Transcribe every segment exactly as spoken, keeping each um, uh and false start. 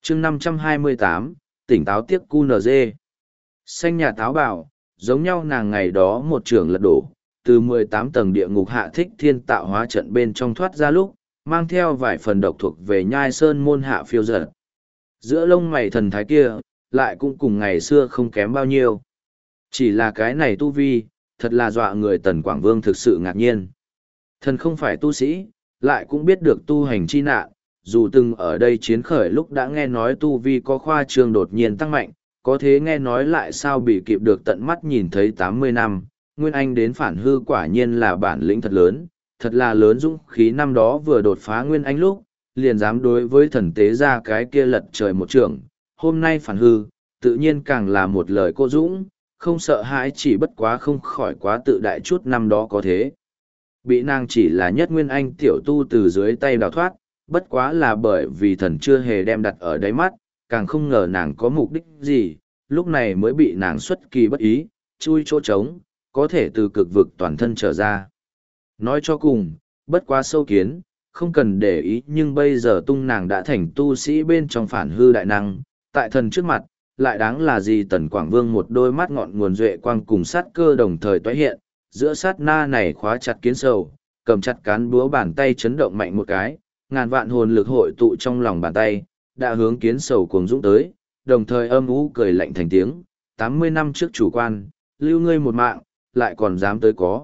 chương năm trăm hai mươi tám, tỉnh táo tiếc cu nờ dê. Xanh nhà táo bảo, giống nhau nàng ngày đó một trường lật đổ, từ mười tám tầng địa ngục hạ thích thiên tạo hóa trận bên trong thoát ra lúc, mang theo vài phần độc thuộc về nhai sơn môn hạ phiêu dật. Giữa lông mày thần thái kia, lại cũng cùng ngày xưa không kém bao nhiêu. Chỉ là cái này tu vi, thật là dọa người Tần Quảng Vương thực sự ngạc nhiên. Thần không phải tu sĩ, lại cũng biết được tu hành chi nạn, dù từng ở đây chiến khởi lúc đã nghe nói tu vi có khoa trương đột nhiên tăng mạnh, có thế nghe nói lại sao bị kịp được tận mắt nhìn thấy tám mươi năm, Nguyên Anh đến phản hư quả nhiên là bản lĩnh thật lớn, thật là lớn dũng khí năm đó vừa đột phá Nguyên Anh lúc, liền dám đối với thần tế ra cái kia lật trời một trường, hôm nay phản hư, tự nhiên càng là một lời cô dũng, không sợ hãi chỉ bất quá không khỏi quá tự đại chút năm đó có thế. Bị nàng chỉ là nhất Nguyên Anh tiểu tu từ dưới tay đào thoát, bất quá là bởi vì thần chưa hề đem đặt ở đáy mắt, càng không ngờ nàng có mục đích gì, lúc này mới bị nàng xuất kỳ bất ý, chui chỗ trống, có thể từ cực vực toàn thân trở ra. Nói cho cùng, bất quá sâu kiến, không cần để ý nhưng bây giờ tung nàng đã thành tu sĩ bên trong phản hư đại năng, tại thần trước mặt, lại đáng là gì Tần Quảng Vương một đôi mắt ngọn nguồn duệ quang cùng sát cơ đồng thời toái hiện, giữa sát na này khóa chặt kiến sầu, cầm chặt cán búa bàn tay chấn động mạnh một cái, ngàn vạn hồn lực hội tụ trong lòng bàn tay, đã hướng kiến sầu cuồng dũng tới, đồng thời âm ú cười lạnh thành tiếng, tám mươi năm trước chủ quan, lưu ngươi một mạng, lại còn dám tới có.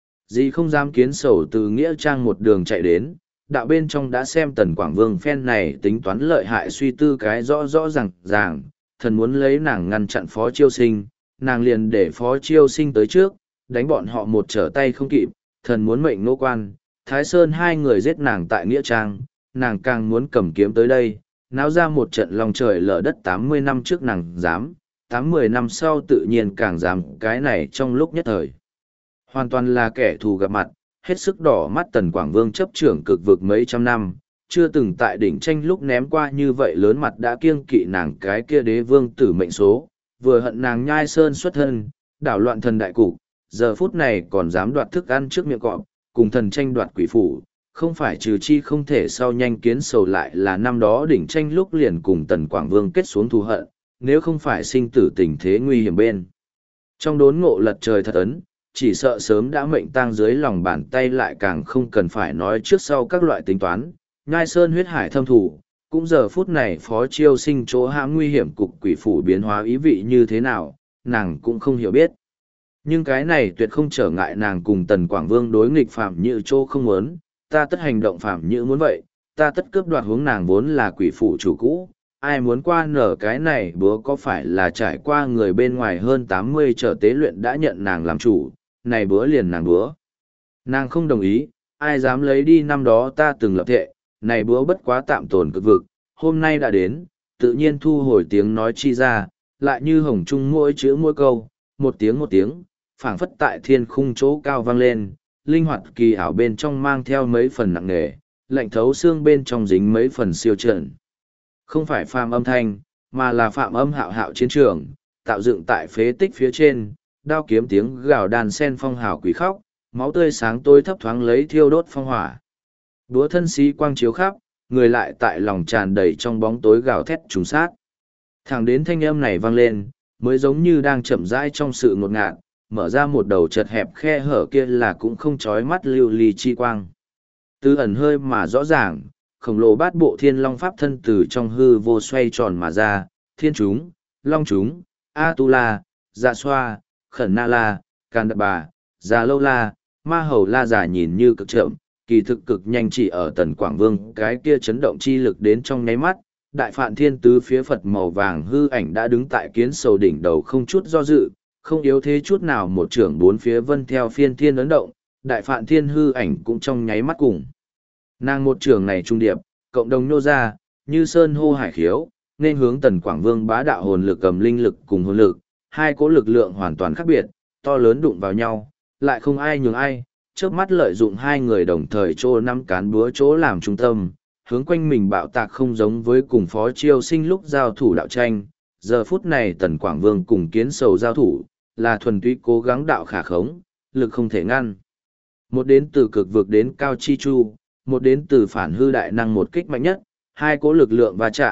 Gì không dám kiến sầu từ Nghĩa Trang một đường chạy đến, đạo bên trong đã xem Tần Quảng Vương phen này tính toán lợi hại suy tư cái rõ rõ ràng ràng, thần muốn lấy nàng ngăn chặn Phó Chiêu Sinh, nàng liền để Phó Chiêu Sinh tới trước, đánh bọn họ một trở tay không kịp, thần muốn mệnh nô quan, Thái Sơn hai người giết nàng tại Nghĩa Trang, nàng càng muốn cầm kiếm tới đây, náo ra một trận lòng trời lở đất tám mươi năm trước nàng dám, tám mươi năm sau tự nhiên càng dám cái này trong lúc nhất thời. Hoàn toàn là kẻ thù gặp mặt, hết sức đỏ mắt Tần Quảng Vương chấp trưởng cực vực mấy trăm năm, chưa từng tại đỉnh tranh lúc ném qua như vậy lớn mặt đã kiêng kỵ nàng cái kia đế vương tử mệnh số, vừa hận nàng nhai sơn xuất thân, đảo loạn thần đại cục, giờ phút này còn dám đoạt thức ăn trước miệng cọp, cùng thần tranh đoạt quỷ phủ, không phải trừ chi không thể sau nhanh kiến sầu lại là năm đó đỉnh tranh lúc liền cùng Tần Quảng Vương kết xuống thù hận, nếu không phải sinh tử tình thế nguy hiểm bên. Trong đốn ngộ lật trời thật ấn, chỉ sợ sớm đã mệnh tang dưới lòng bàn tay lại càng không cần phải nói trước sau các loại tính toán, nhai sơn huyết hải thâm thủ, cũng giờ phút này Phó Chiêu Sinh chỗ hãm nguy hiểm cục quỷ phủ biến hóa ý vị như thế nào, nàng cũng không hiểu biết. Nhưng cái này tuyệt không trở ngại nàng cùng Tần Quảng Vương đối nghịch Phạm Nhữ chỗ không muốn, ta tất hành động Phạm Nhữ muốn vậy, ta tất cướp đoạt hướng nàng vốn là quỷ phủ chủ cũ, ai muốn qua nở cái này bữa có phải là trải qua người bên ngoài hơn tám mươi trở tế luyện đã nhận nàng làm chủ, này bữa liền nàng bữa. Nàng không đồng ý, ai dám lấy đi năm đó ta từng lập thệ, này bữa bất quá tạm tồn cực vực, hôm nay đã đến, tự nhiên thu hồi tiếng nói chi ra, lại như hồng trung mỗi chữ mỗi câu, một tiếng một tiếng, phảng phất tại thiên khung chỗ cao vang lên, linh hoạt kỳ ảo bên trong mang theo mấy phần nặng nề, lạnh thấu xương bên trong dính mấy phần siêu trần. Không phải phàm âm thanh, mà là phạm âm hạo hạo chiến trường, tạo dựng tại phế tích phía trên, đao kiếm tiếng gào đàn sen phong hào quỷ khóc, máu tươi sáng tối thấp thoáng lấy thiêu đốt phong hỏa. Đúa thân xí quang chiếu khắp, người lại tại lòng tràn đầy trong bóng tối gào thét trùng sát. Thẳng đến thanh âm này vang lên, mới giống như đang chậm rãi trong sự ngột ngạt, mở ra một đầu chật hẹp khe hở kia là cũng không chói mắt lưu ly chi quang. Từ ẩn hơi mà rõ ràng, khổng lồ bát bộ thiên long pháp thân từ trong hư vô xoay tròn mà ra, thiên chúng, long chúng, A-tu-la, dạ xoa, khẩn na la, can đập bà, già lâu la, ma hầu la giả nhìn như cực chậm, kỳ thực cực nhanh chỉ ở Tần Quảng Vương cái kia chấn động chi lực đến trong nháy mắt, đại phạn thiên tứ phía Phật màu vàng hư ảnh đã đứng tại kiến sầu đỉnh đầu không chút do dự, không yếu thế chút nào một trưởng bốn phía vân theo phiên thiên ấn động, đại phạn thiên hư ảnh cũng trong nháy mắt cùng. Nàng một trưởng này trung điệp, cộng đồng nô ra, như sơn hô hải khiếu, nên hướng Tần Quảng Vương bá đạo hồn lực cầm linh lực cùng hồn lực, hai cỗ lực lượng hoàn toàn khác biệt, to lớn đụng vào nhau, lại không ai nhường ai, chớp mắt lợi dụng hai người đồng thời trô năm cán búa chỗ làm trung tâm, hướng quanh mình bạo tạc không giống với cùng Phó Chiêu Sinh lúc giao thủ đạo tranh, giờ phút này Tần Quảng Vương cùng kiến sầu giao thủ, là thuần túy cố gắng đạo khả khống, lực không thể ngăn. Một đến từ cực vực đến cao chi chu, một đến từ phản hư đại năng một kích mạnh nhất, hai cỗ lực lượng va chạm,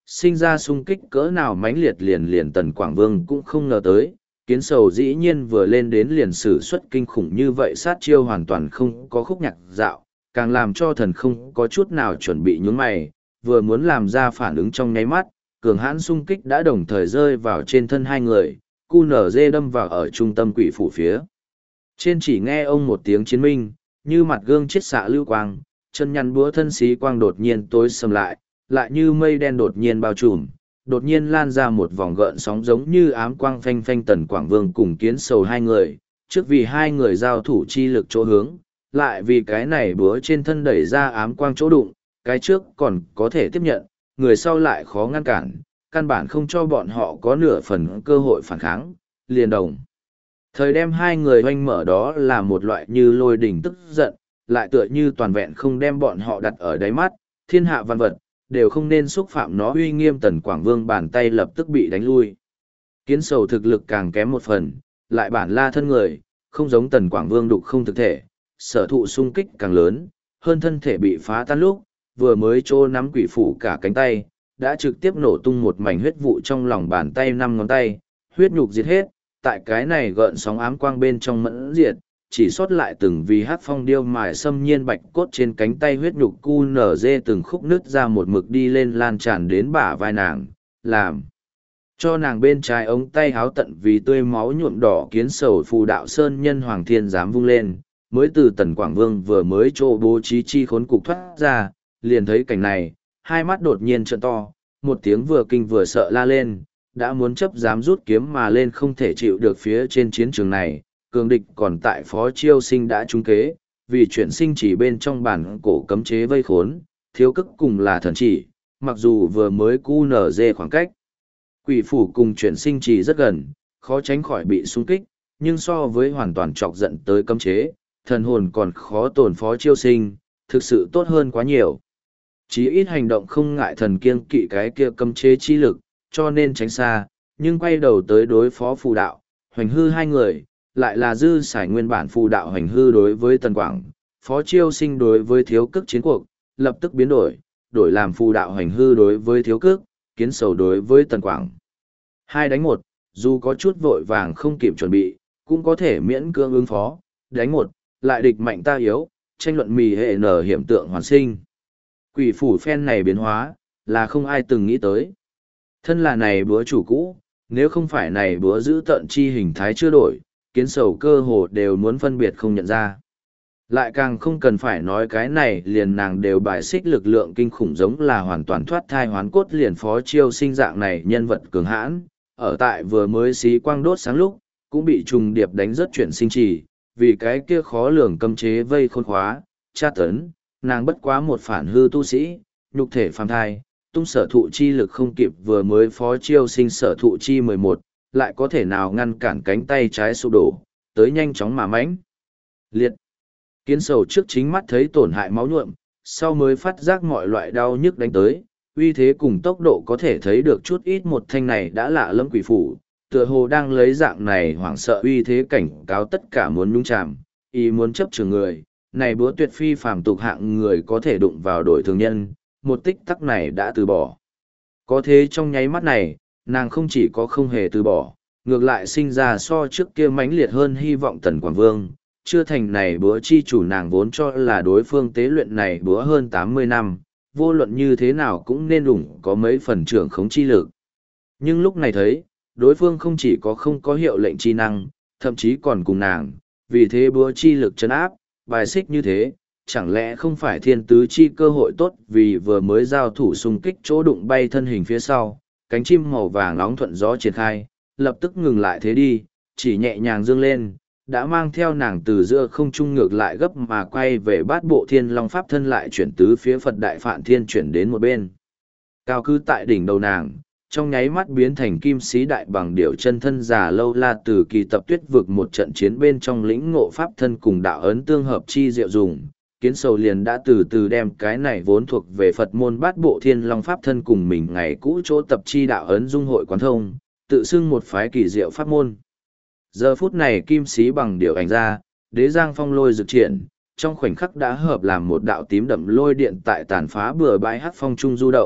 sinh ra xung kích cỡ nào mãnh liệt liền liền Tần Quảng Vương cũng không ngờ tới, kiến sầu dĩ nhiên vừa lên đến liền sử xuất kinh khủng như vậy sát chiêu hoàn toàn không có khúc nhạc dạo, càng làm cho thần không có chút nào chuẩn bị nhún mày, vừa muốn làm ra phản ứng trong nháy mắt, cường hãn xung kích đã đồng thời rơi vào trên thân hai người, cu nở dê đâm vào ở trung tâm quỷ phủ phía. Trên chỉ nghe ông một tiếng chiến minh, như mặt gương chiết xạ lưu quang, chân nhăn búa thân xí quang đột nhiên tối sầm lại, lại như mây đen đột nhiên bao trùm, đột nhiên lan ra một vòng gợn sóng giống như ám quang phanh phanh Tần Quảng Vương cùng kiến sầu hai người, trước vì hai người giao thủ chi lực chỗ hướng, lại vì cái này búa trên thân đẩy ra ám quang chỗ đụng, cái trước còn có thể tiếp nhận, người sau lại khó ngăn cản, căn bản không cho bọn họ có nửa phần cơ hội phản kháng, liền đồng. Thời đem hai người oanh mở đó là một loại như lôi đỉnh tức giận, lại tựa như toàn vẹn không đem bọn họ đặt ở đáy mắt, thiên hạ văn vật, đều không nên xúc phạm nó uy nghiêm. Tần Quảng Vương bàn tay lập tức bị đánh lui. Kiến sầu thực lực càng kém một phần, lại bản la thân người, không giống Tần Quảng Vương đục không thực thể, sở thụ sung kích càng lớn, hơn thân thể bị phá tan lúc, vừa mới trô nắm quỷ phủ cả cánh tay, đã trực tiếp nổ tung một mảnh huyết vụ trong lòng bàn tay năm ngón tay, huyết nhục diệt hết, tại cái này gợn sóng ám quang bên trong mẫn diệt, chỉ sót lại từng vì hát phong điêu mài xâm nhiên bạch cốt trên cánh tay huyết nhục cu nở dê từng khúc nứt ra một mực đi lên lan tràn đến bả vai nàng, làm cho nàng bên trái ống tay háo tận vì tươi máu nhuộm đỏ. Kiến sầu phù đạo sơn nhân hoàng thiên dám vung lên, mới từ Tần Quảng Vương vừa mới chỗ bố trí chi khốn cục thoát ra, liền thấy cảnh này, hai mắt đột nhiên trợn to, một tiếng vừa kinh vừa sợ la lên, đã muốn chấp dám rút kiếm mà lên không thể chịu được phía trên chiến trường này, cường địch còn tại Phó Chiêu Sinh đã trúng kế, vì chuyển sinh chỉ bên trong bản cổ cấm chế vây khốn, thiếu cức cùng là thần chỉ, mặc dù vừa mới cu nở dê khoảng cách. Quỷ phủ cùng chuyển sinh chỉ rất gần, khó tránh khỏi bị xung kích, nhưng so với hoàn toàn chọc giận tới cấm chế, thần hồn còn khó tổn Phó Chiêu Sinh, thực sự tốt hơn quá nhiều. Chí ít hành động không ngại thần kiêng kỵ cái kia cấm chế chi lực, cho nên tránh xa, nhưng quay đầu tới đối phó phù đạo, hoành hư hai người, lại là dư sải nguyên bản phù đạo hoành hư đối với Tần Quảng, Phó Chiêu Sinh đối với thiếu cức chiến cuộc, lập tức biến đổi, đổi làm phù đạo hoành hư đối với thiếu cức, kiến sầu đối với Tần Quảng. Hai đánh một, dù có chút vội vàng không kịp chuẩn bị, cũng có thể miễn cưỡng ứng phó, đánh một, lại địch mạnh ta yếu, tranh luận mì hệ nở hiểm tượng hoàn sinh. Quỷ phủ phen này biến hóa, là không ai từng nghĩ tới. Thân là này búa chủ cũ, nếu không phải này búa giữ tận chi hình thái chưa đổi, kiến sầu cơ hồ đều muốn phân biệt không nhận ra. Lại càng không cần phải nói cái này liền nàng đều bài xích lực lượng kinh khủng giống là hoàn toàn thoát thai hoán cốt liền Phó Chiêu Sinh dạng này nhân vật cường hãn, ở tại vừa mới xí quang đốt sáng lúc, cũng bị trùng điệp đánh rất chuyển sinh trì, vì cái kia khó lường cấm chế vây khôn khóa, tra tấn, nàng bất quá một phản hư tu sĩ, nhục thể phàm thai, tung sở thụ chi lực không kịp vừa mới Phó Chiêu Sinh sở thụ chi mười một, lại có thể nào ngăn cản cánh tay trái sụp đổ, tới nhanh chóng mà mãnh liệt. Kiến sầu trước chính mắt thấy tổn hại máu nhuộm, sau mới phát giác mọi loại đau nhức đánh tới, uy thế cùng tốc độ có thể thấy được chút ít một thanh này đã lạ lẫm quỷ phủ, tựa hồ đang lấy dạng này hoảng sợ uy thế cảnh cáo tất cả muốn nhúng chạm, ý muốn chấp trường người, này búa tuyệt phi phàm tục hạng người có thể đụng vào đổi thường nhân, một tích tắc này đã từ bỏ. Có thế trong nháy mắt này, nàng không chỉ có không hề từ bỏ, ngược lại sinh ra so trước kia mãnh liệt hơn hy vọng Tần Quảng Vương, chưa thành này búa chi chủ nàng vốn cho là đối phương tế luyện này búa hơn tám mươi năm, vô luận như thế nào cũng nên đủng có mấy phần trưởng khống chi lực. Nhưng lúc này thấy, đối phương không chỉ có không có hiệu lệnh chi năng, thậm chí còn cùng nàng, vì thế búa chi lực chấn áp, bài xích như thế, chẳng lẽ không phải thiên tứ chi cơ hội tốt vì vừa mới giao thủ xung kích chỗ đụng bay thân hình phía sau, cánh chim màu vàng nóng thuận gió triển khai, lập tức ngừng lại thế đi, chỉ nhẹ nhàng dương lên, đã mang theo nàng từ giữa không trung ngược lại gấp mà quay về bát bộ thiên long pháp thân lại chuyển tứ phía Phật Đại Phạn Thiên chuyển đến một bên. Cao cư tại đỉnh đầu nàng, trong nháy mắt biến thành kim sĩ đại bằng điểu chân thân già lâu la từ kỳ tập tuyết vực một trận chiến bên trong lĩnh ngộ pháp thân cùng đạo ấn tương hợp chi diệu dùng. Kiến sầu liền đã từ từ đem cái này vốn thuộc về Phật môn bát bộ thiên long pháp thân cùng mình ngày cũ chỗ tập chi đạo ấn dung hội quán thông, tự xưng một phái kỳ diệu pháp môn. Giờ phút này kim sĩ bằng điệu ảnh ra, đế giang phong lôi dực triển, trong khoảnh khắc đã hợp làm một đạo tím đậm lôi điện tại tàn phá bừa bãi hắc phong trung du động,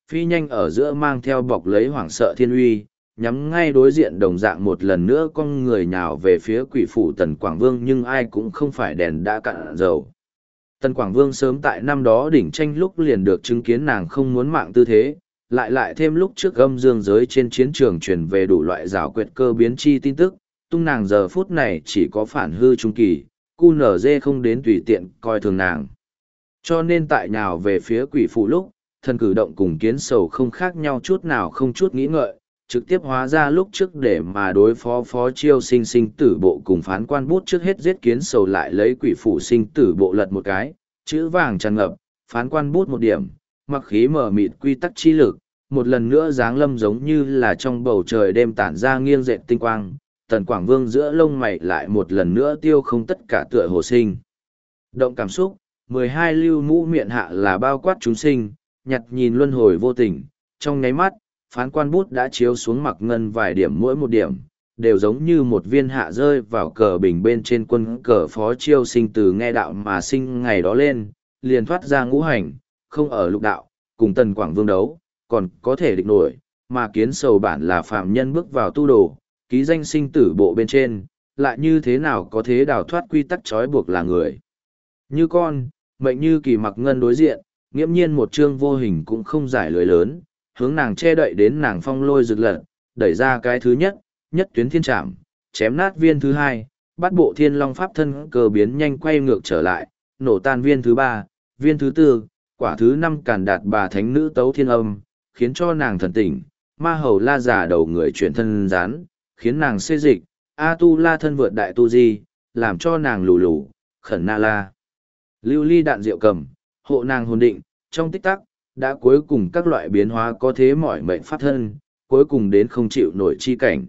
Phi nhanh ở giữa mang theo bọc lấy hoảng sợ thiên uy, nhắm ngay đối diện đồng dạng một lần nữa con người nhào về phía quỷ phủ Tần Quảng Vương, nhưng ai cũng không phải đèn đã cạn dầu. Tần Quảng Vương sớm tại năm đó đỉnh tranh lúc liền được chứng kiến nàng không muốn mạng tư thế, lại lại thêm lúc trước âm dương giới trên chiến trường truyền về đủ loại rào quyệt cơ biến chi tin tức, tung nàng giờ phút này chỉ có phản hư trung kỳ, cu nở dê không đến tùy tiện coi thường nàng. Cho nên tại nhào về phía quỷ phủ lúc, thần cử động cùng kiến sầu không khác nhau chút nào, không chút nghĩ ngợi, trực tiếp hóa ra lúc trước để mà đối phó phó chiêu sinh sinh tử bộ cùng phán quan bút trước hết giết kiến sầu, lại lấy quỷ phủ sinh tử bộ lật một cái, chữ vàng tràn ngập, phán quan bút một điểm, mặc khí mở mịt quy tắc chi lực, một lần nữa dáng lâm giống như là trong bầu trời đêm tản ra nghiêng dệt tinh quang, Tần Quảng Vương giữa lông mày lại một lần nữa tiêu không tất cả tựa hồ sinh. Động cảm xúc, mười hai lưu mũ miệng hạ là bao quát chúng sinh, nhặt nhìn luân hồi vô tình, trong nháy mắt, phán quan bút đã chiếu xuống mặc ngân vài điểm mỗi một điểm, đều giống như một viên hạ rơi vào cờ bình bên trên quân cờ phó chiêu sinh từ nghe đạo mà sinh ngày đó lên, liền thoát ra ngũ hành, không ở lục đạo, cùng Tần Quảng Vương đấu, còn có thể địch nổi, mà kiến sầu bản là phạm nhân bước vào tu đồ, ký danh sinh tử bộ bên trên, lại như thế nào có thế đào thoát quy tắc trói buộc là người. Như con, mệnh như kỳ mặc ngân đối diện, nghiễm nhiên một chương vô hình cũng không giải lưới lớn, hướng nàng che đậy đến nàng phong lôi rực lật, đẩy ra cái thứ nhất, nhất tuyến thiên trảm, chém nát viên thứ hai, bắt bộ thiên long pháp thân cờ biến nhanh quay ngược trở lại, nổ tan viên thứ ba, viên thứ tư, quả thứ năm càn đạt bà thánh nữ tấu thiên âm, khiến cho nàng thần tỉnh, ma hầu la giả đầu người chuyển thân rán, khiến nàng xê dịch, a tu la thân vượt đại tu di, làm cho nàng lù lù, khẩn na la. Lưu ly đạn diệu cầm, hộ nàng hồn định, trong tích tắc, đã cuối cùng các loại biến hóa có thế mỏi mệnh pháp thân, cuối cùng đến không chịu nổi chi cảnh.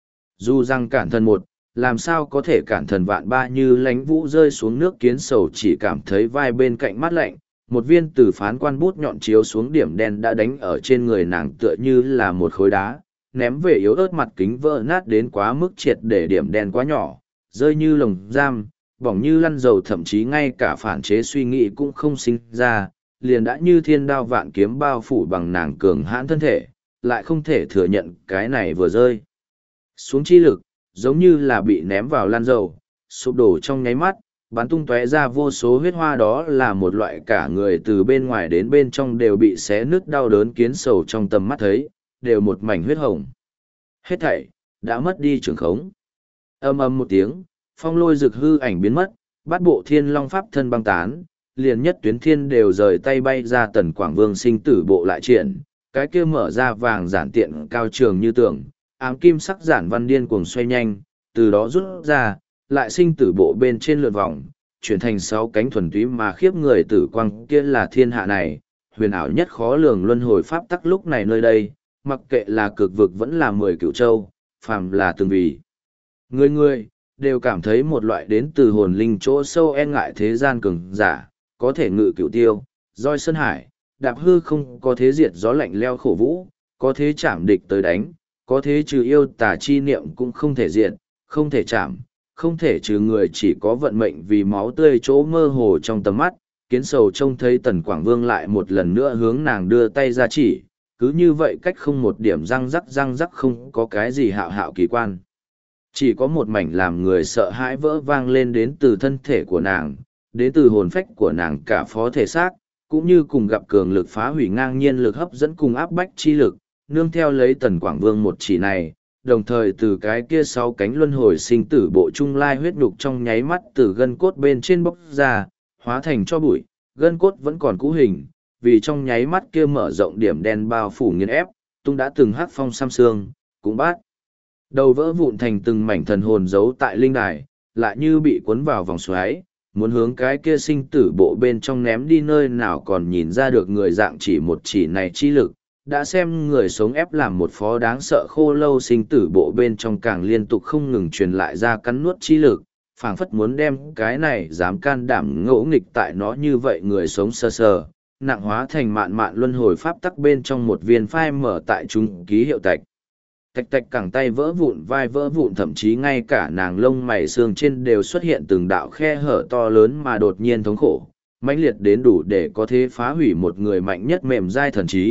Dù rằng cản thần một, làm sao có thể cản thần vạn ba, như lánh vũ rơi xuống nước kiến sầu chỉ cảm thấy vai bên cạnh mát lạnh, một viên từ phán quan bút nhọn chiếu xuống điểm đen đã đánh ở trên người nàng tựa như là một khối đá, ném về yếu ớt mặt kính vỡ nát đến quá mức triệt để điểm đen quá nhỏ, rơi như lồng giam, bỏng như lăn dầu, thậm chí ngay cả phản chế suy nghĩ cũng không sinh ra, liền đã như thiên đao vạn kiếm bao phủ bằng nàng cường hãn thân thể, lại không thể thừa nhận cái này vừa rơi xuống chi lực, giống như là bị ném vào lan dầu, sụp đổ trong nháy mắt, bắn tung tóe ra vô số huyết hoa, đó là một loại cả người từ bên ngoài đến bên trong đều bị xé nứt đau đớn kiến sầu trong tầm mắt thấy, đều một mảnh huyết hồng. Hết thảy, đã mất đi trường khống. Âm âm một tiếng, phong lôi rực hư ảnh biến mất, bát bộ thiên long pháp thân băng tán, liền nhất tuyến thiên đều rời tay bay ra. Tần Quảng Vương sinh tử bộ lại triển, cái kia mở ra vàng giản tiện cao trường như tường, ám kim sắc giản văn điên cuồng xoay nhanh, từ đó rút ra, lại sinh tử bộ bên trên lượt vòng, chuyển thành sáu cánh thuần túy mà khiếp người tử quang, kia là thiên hạ này, huyền ảo nhất khó lường luân hồi pháp tắc lúc này nơi đây, mặc kệ là cực vực vẫn là mười cửu châu, phàm là từng vì. Người người, đều cảm thấy một loại đến từ hồn linh chỗ sâu e ngại thế gian cường giả, có thể ngự cửu tiêu, roi sơn hải, đạp hư không, có thế diệt gió lạnh leo khổ vũ, có thế chạm địch tới đánh, có thế trừ yêu tà chi niệm cũng không thể diệt, không thể chạm, không thể trừ người, chỉ có vận mệnh vì máu tươi chỗ mơ hồ trong tầm mắt. Kiến sầu trông thấy Tần Quảng Vương lại một lần nữa hướng nàng đưa tay ra chỉ, cứ như vậy cách không một điểm răng rắc răng rắc, không có cái gì hạo hạo kỳ quan. Chỉ có một mảnh làm người sợ hãi vỡ vang lên đến từ thân thể của nàng, đến từ hồn phách của nàng cả phó thể xác, cũng như cùng gặp cường lực phá hủy ngang nhiên lực hấp dẫn cùng áp bách chi lực, nương theo lấy Tần Quảng Vương một chỉ này, đồng thời từ cái kia sáu cánh luân hồi sinh tử bộ trung lai huyết nhục trong nháy mắt từ gân cốt bên trên bốc ra, hóa thành cho bụi, gân cốt vẫn còn cũ hình, vì trong nháy mắt kia mở rộng điểm đen bao phủ nghiền ép, tung đã từng hắc phong sam xương, cũng bát đầu vỡ vụn thành từng mảnh thần hồn giấu tại linh đài, lại như bị cuốn vào vòng xoáy, muốn hướng cái kia sinh tử bộ bên trong ném đi, nơi nào còn nhìn ra được người dạng chỉ một chỉ này chi lực, đã xem người sống ép làm một phó đáng sợ khô lâu. Sinh tử bộ bên trong càng liên tục không ngừng truyền lại ra cắn nuốt chi lực, phảng phất muốn đem cái này dám can đảm ngỗ nghịch tại nó như vậy người sống sơ sờ, nặng hóa thành mạn mạn luân hồi pháp tắc bên trong một viên phai mở tại trung ký hiệu tạch. Tạch tạch cẳng tay vỡ vụn, vai vỡ vụn, thậm chí ngay cả nàng lông mày xương trên đều xuất hiện từng đạo khe hở to lớn mà đột nhiên thống khổ, mãnh liệt đến đủ để có thể phá hủy một người mạnh nhất mềm dai thần trí,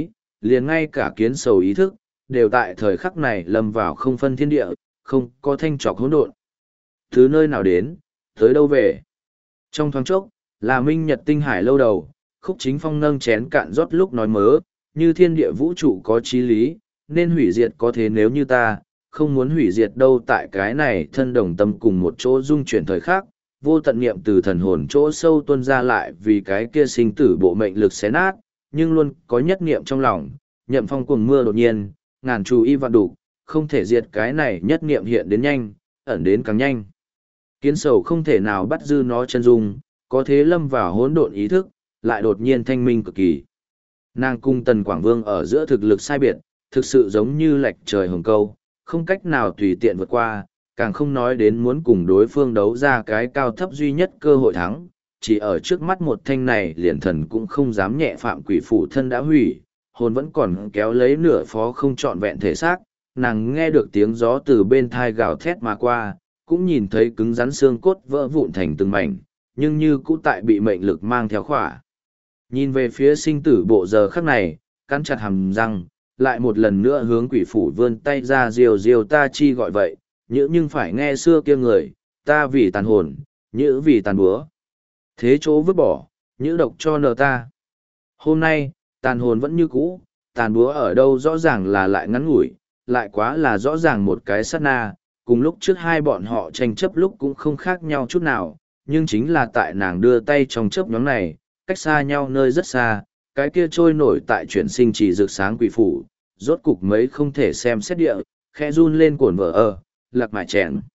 liền ngay cả kiến sầu ý thức, đều tại thời khắc này lâm vào không phân thiên địa, không có thanh trọc hỗn độn. Từ nơi nào đến, tới đâu về. Trong thoáng chốc, là minh nhật tinh hải lâu đầu, Khúc Chính Phong nâng chén cạn rót lúc nói mớ, như thiên địa vũ trụ có chí lý, nên hủy diệt có thế nếu như ta, không muốn hủy diệt đâu tại cái này thân đồng tâm cùng một chỗ dung chuyển thời khắc, vô tận niệm từ thần hồn chỗ sâu tuôn ra lại vì cái kia sinh tử bộ mệnh lực xé nát, nhưng luôn có nhất niệm trong lòng, nhậm phong cuồng mưa đột nhiên, ngàn chú y vạn đủ, không thể diệt cái này nhất niệm hiện đến nhanh, ẩn đến càng nhanh. Kiến sầu không thể nào bắt dư nó chân dung, có thế lâm vào hỗn độn ý thức, lại đột nhiên thanh minh cực kỳ. Nàng cung Tần Quảng Vương ở giữa thực lực sai biệt, thực sự giống như lệch trời hồng câu, không cách nào tùy tiện vượt qua, càng không nói đến muốn cùng đối phương đấu ra cái cao thấp duy nhất cơ hội thắng, chỉ ở trước mắt một thanh này liền thần cũng không dám nhẹ phạm quỷ phủ thân đã hủy, hồn vẫn còn kéo lấy nửa phó không trọn vẹn thể xác, nàng nghe được tiếng gió từ bên thai gào thét mà qua, cũng nhìn thấy cứng rắn xương cốt vỡ vụn thành từng mảnh, nhưng như cũ tại bị mệnh lực mang theo khỏa. Nhìn về phía sinh tử bộ giờ khắc này, cắn chặt hàm răng, lại một lần nữa hướng quỷ phủ vươn tay ra diều diều ta chi gọi vậy, nhữ nhưng phải nghe xưa kia người, ta vì tàn hồn, nhữ vì tàn búa. Thế chỗ vứt bỏ, nhữ độc cho nờ ta. Hôm nay, tàn hồn vẫn như cũ, tàn búa ở đâu rõ ràng là lại ngắn ngủi, lại quá là rõ ràng một cái sát na, cùng lúc trước hai bọn họ tranh chấp lúc cũng không khác nhau chút nào, nhưng chính là tại nàng đưa tay trong chớp nhóm này, cách xa nhau nơi rất xa, cái kia trôi nổi tại chuyển sinh chỉ rực sáng quỷ phủ, rốt cục mấy không thể xem xét địa, khẽ run lên cuộn vỡ ở, lạc mại chèn.